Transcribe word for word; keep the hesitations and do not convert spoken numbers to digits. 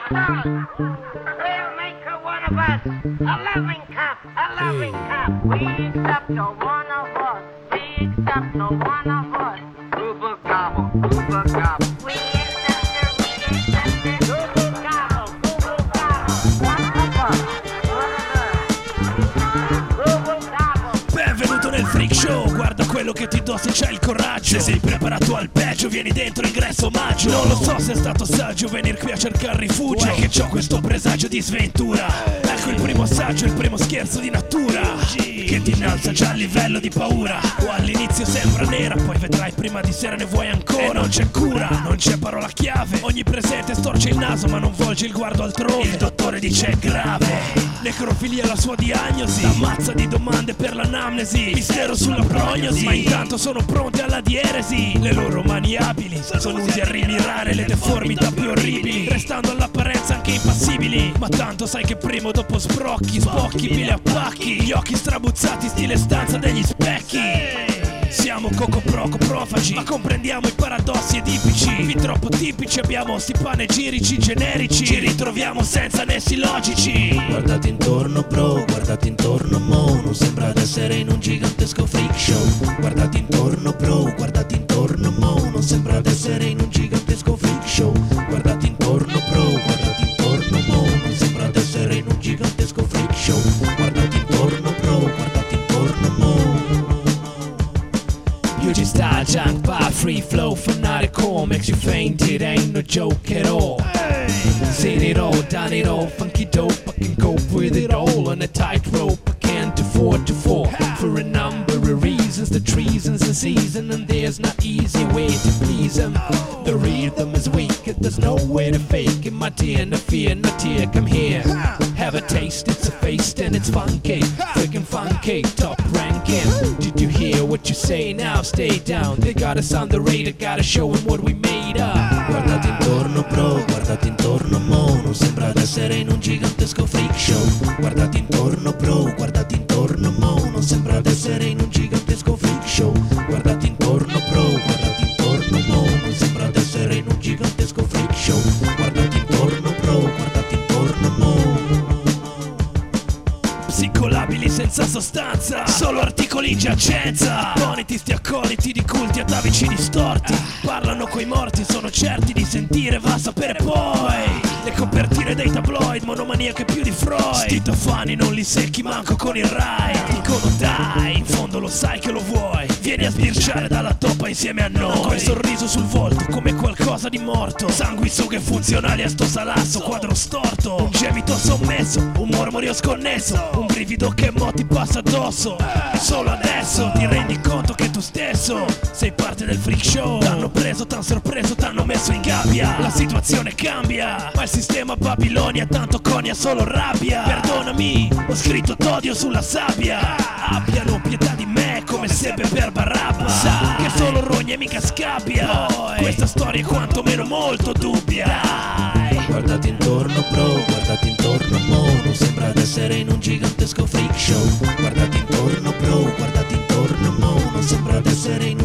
song will make her one of us, a loving cup, a loving cup. We accept no one of us, we accept no one of us. Gooba gobble, gooba gobble. We accept her, we accept her. Gooba gobble, gooba gobble. One of us, one of us. Gooba gobble. Benvenuto nel Freak Show, guarda quello che ti do se c'hai il coraggio. Se sei preparato al peggio, vieni dentro, ingresso omaggio. Non lo so se è stato saggio venir qui a cercare rifugio, è che c'ho questo presagio di sventura. Ecco il primo assaggio, il primo scherzo di natura, che ti innalza già a livello di paura. O all'inizio sembra nera, poi vedrai prima di sera ne vuoi ancora. E non c'è cura, non c'è parola chiave. Ogni presente storce il naso ma non volge il guardo altrove. Il dottore dice è grave. Necrofilia è la sua diagnosi, ammazza di domande per l'anamnesi. Mistero sulla prognosi, ma intanto sono pronte alla dieresi. Le loro mani abili sono usi a rimirare le deformità più orribili, restando all'apparenza anche impassibili. Ma tanto sai che prima o dopo sbrocchi, sbocchi, pile a pacchi. Gli occhi strabuzzati stile stanza degli specchi. Siamo cocoproco profagi, ma comprendiamo i paradossi edipici. Fin troppo tipici, abbiamo sti panegirici generici. Ci ritroviamo senza nessi logici. Guardati intorno bro, guardati intorno mo. Non sembra d'essere in un gigantesco freak show. Guardati intorno bro, guardati intorno mo. Non sembra d'essere in un gigantesco freak show. Guardati intorno bro, guardati intorno mo. Non sembra d'essere in un gigantesco freak show. Guardati intorno bro, guardati intorno mo. You just style junk by free flow fanatical, makes you faint, it ain't no joke at all. Seen it all, done it all, funky dope, I can cope with it all on a tightrope. I can't afford to fall for a number of reasons. The treason's the season and there's no easy way to please them. The rhythm is weak, there's no way to fake it. My dear, no fear, no tear, come here. Have a taste, it's a feast and it's funky, freaking funky, top ranking. Did you hear what you say now? Stay down, they got us on the radar, gotta show them what we made up. Guardati intorno bro, guardati intorno mo. Non sembra d'essere in un gigantesco freak show. Guardati intorno bro, guardati intorno mo. Non sembra d'essere in un gigantesco freak show. Guardati intorno bro, guardati intorno mo. Non sembra d'essere in un gigantesco freak show. Guardati intorno bro, guardati intorno mo. Psicolabili senza sostanza, solo articoli in giacenza. Bonitisti accoliti di culti atavici distorti. Parlano coi morti, sono certi di sentire, va a sapere poi. Le copertine dei tabloid, monomaniache più di Freud. Sti tofani non li secchi manco con il Rai. Dicono dai, in fondo lo sai che lo vuoi. Vieni a sbirciare dalla toppa insieme a noi. Col sorriso sul volto come qualcosa di morto. Sanguisughe funzionali a sto salasso, quadro storto. Un gemito sommesso, un mormorio sconnesso. Un brivido che mo ti passa addosso. E solo adesso ti rendi conto che tu stesso sei parte del freak show. T'hanno preso, t'han sorpreso, t'hanno messo in gabbia. La situazione cambia, ma il sistema Babilonia tanto conia solo rabbia. Perdonami, ho scritto t'odio sulla sabbia. Abbiano pietà di me come sebbe per Barabba. Sa che solo rogna e mica scabbia. Questa storia è quantomeno molto dubbia. Dai. Guardati intorno bro, guardati intorno mo. Non sembra d'essere in un gigantesco freak show. Guardati intorno bro, guardati intorno mo. Non sembra d'essere in